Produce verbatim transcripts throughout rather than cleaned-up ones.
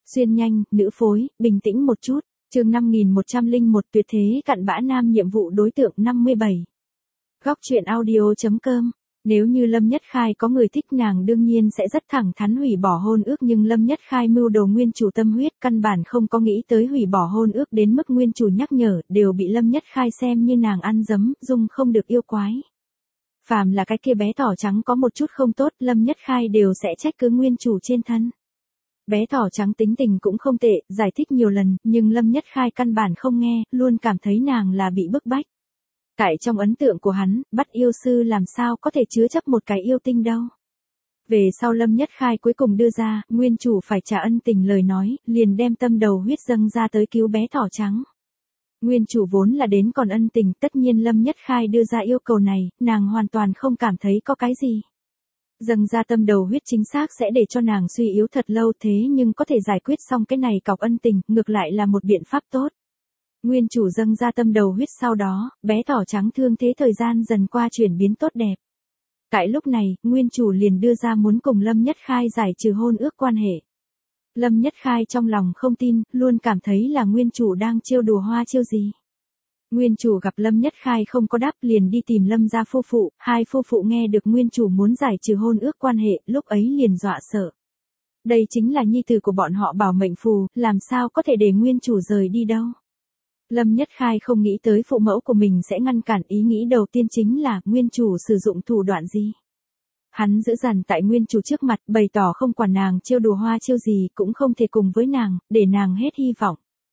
Xuyên nhanh, nữ phối, bình tĩnh một chút. Chương năm nghìn một trăm lẻ một tuyệt thế cặn bã nam nhiệm vụ đối tượng năm mươi bảy. Góc truyện audio chấm com. Nếu như Lâm Nhất Khai có người thích nàng đương nhiên sẽ rất thẳng thắn hủy bỏ hôn ước, nhưng Lâm Nhất Khai mưu đồ nguyên chủ tâm huyết, căn bản không có nghĩ tới hủy bỏ hôn ước, đến mức nguyên chủ nhắc nhở đều bị Lâm Nhất Khai xem như nàng ăn dấm, dung không được yêu quái. Phàm là cái kia bé thỏ trắng có một chút không tốt, Lâm Nhất Khai đều sẽ trách cứ nguyên chủ trên thân. Bé thỏ trắng tính tình cũng không tệ, giải thích nhiều lần, nhưng Lâm Nhất Khai căn bản không nghe, luôn cảm thấy nàng là bị bức bách. Tại trong ấn tượng của hắn, bắt yêu sư làm sao có thể chứa chấp một cái yêu tinh đâu. Về sau Lâm Nhất Khai cuối cùng đưa ra, nguyên chủ phải trả ân tình lời nói, liền đem tâm đầu huyết dâng ra tới cứu bé thỏ trắng. Nguyên chủ vốn là đến còn ân tình, tất nhiên Lâm Nhất Khai đưa ra yêu cầu này, nàng hoàn toàn không cảm thấy có cái gì. Dâng ra tâm đầu huyết chính xác sẽ để cho nàng suy yếu thật lâu, thế nhưng có thể giải quyết xong cái này cọc ân tình, ngược lại là một biện pháp tốt. Nguyên chủ dâng ra tâm đầu huyết sau đó, bé thỏ trắng thương thế thời gian dần qua chuyển biến tốt đẹp. Tại lúc này, nguyên chủ liền đưa ra muốn cùng Lâm Nhất Khai giải trừ hôn ước quan hệ. Lâm Nhất Khai trong lòng không tin, luôn cảm thấy là nguyên chủ đang trêu đùa hoa chiêu gì. Nguyên chủ gặp Lâm Nhất Khai không có đáp liền đi tìm Lâm gia phu phụ, hai phu phụ nghe được nguyên chủ muốn giải trừ hôn ước quan hệ, lúc ấy liền dọa sợ. Đây chính là nhi tử của bọn họ bảo mệnh phù, làm sao có thể để nguyên chủ rời đi đâu. Lâm Nhất Khai không nghĩ tới phụ mẫu của mình sẽ ngăn cản, ý nghĩ đầu tiên chính là nguyên chủ sử dụng thủ đoạn gì. Hắn giữ dằn tại nguyên chủ trước mặt, bày tỏ không quản nàng trêu đùa hoa chiêu gì, cũng không thể cùng với nàng, để nàng hết hy vọng.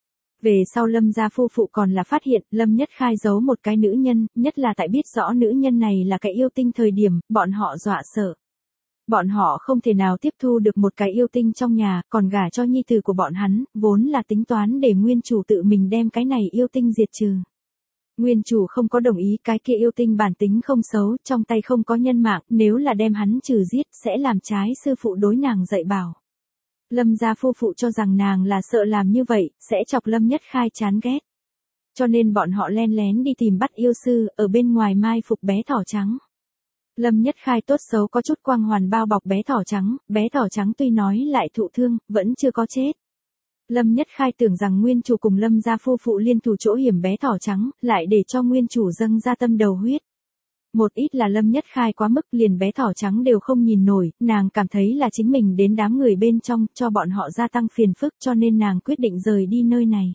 Về sau Lâm gia phu phụ còn là phát hiện, Lâm Nhất Khai giấu một cái nữ nhân, nhất là tại biết rõ nữ nhân này là cái yêu tinh thời điểm, bọn họ dọa sợ. Bọn họ không thể nào tiếp thu được một cái yêu tinh trong nhà, còn gả cho nhi tử của bọn hắn, vốn là tính toán để nguyên chủ tự mình đem cái này yêu tinh diệt trừ. Nguyên chủ không có đồng ý, cái kia yêu tinh bản tính không xấu, trong tay không có nhân mạng, nếu là đem hắn trừ giết, sẽ làm trái sư phụ đối nàng dạy bảo. Lâm gia phu phụ cho rằng nàng là sợ làm như vậy, sẽ chọc Lâm Nhất Khai chán ghét. Cho nên bọn họ len lén đi tìm bắt yêu sư, ở bên ngoài mai phục bé thỏ trắng. Lâm Nhất Khai tốt xấu có chút quang hoàn bao bọc bé thỏ trắng, bé thỏ trắng tuy nói lại thụ thương, vẫn chưa có chết. Lâm Nhất Khai tưởng rằng nguyên chủ cùng Lâm gia phu phụ liên thủ chỗ hiểm bé thỏ trắng, lại để cho nguyên chủ dâng ra tâm đầu huyết. Một ít là Lâm Nhất Khai quá mức, liền bé thỏ trắng đều không nhìn nổi, nàng cảm thấy là chính mình đến đám người bên trong, cho bọn họ gia tăng phiền phức, cho nên nàng quyết định rời đi nơi này.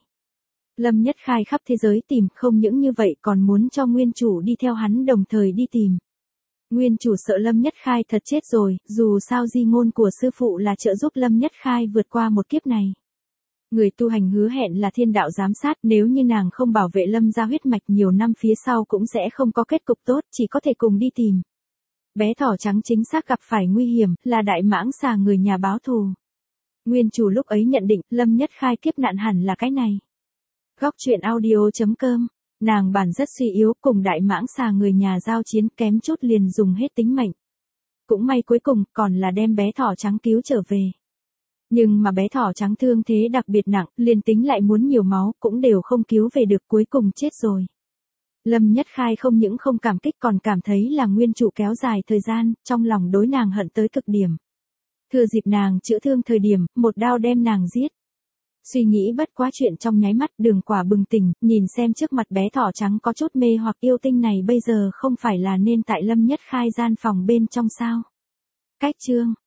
Lâm Nhất Khai khắp thế giới tìm, không những như vậy còn muốn cho nguyên chủ đi theo hắn đồng thời đi tìm. Nguyên chủ sợ Lâm Nhất Khai thật chết rồi, dù sao di ngôn của sư phụ là trợ giúp Lâm Nhất Khai vượt qua một kiếp này. Người tu hành hứa hẹn là thiên đạo giám sát, nếu như nàng không bảo vệ Lâm gia huyết mạch nhiều năm phía sau cũng sẽ không có kết cục tốt, chỉ có thể cùng đi tìm. Bé thỏ trắng chính xác gặp phải nguy hiểm, là đại mãng xà người nhà báo thù. Nguyên chủ lúc ấy nhận định, Lâm Nhất Khai kiếp nạn hẳn là cái này. Góc truyện audio chấm com. Nàng bản rất suy yếu, cùng đại mãng xà người nhà giao chiến kém chút liền dùng hết tính mệnh. Cũng may cuối cùng còn là đem bé thỏ trắng cứu trở về. Nhưng mà bé thỏ trắng thương thế đặc biệt nặng, liền tính lại muốn nhiều máu cũng đều không cứu về được, cuối cùng chết rồi. Lâm Nhất Khai không những không cảm kích còn cảm thấy là nguyên chủ kéo dài thời gian, trong lòng đối nàng hận tới cực điểm. Thừa dịp nàng chữa thương thời điểm, một đao đem nàng giết. Suy nghĩ bất quá chuyện trong nháy mắt, Đường Quả bừng tỉnh, nhìn xem trước mặt bé thỏ trắng có chút mê hoặc, yêu tinh này bây giờ không phải là nên tại Lâm Nhất Khai gian phòng bên trong sao. Cách chương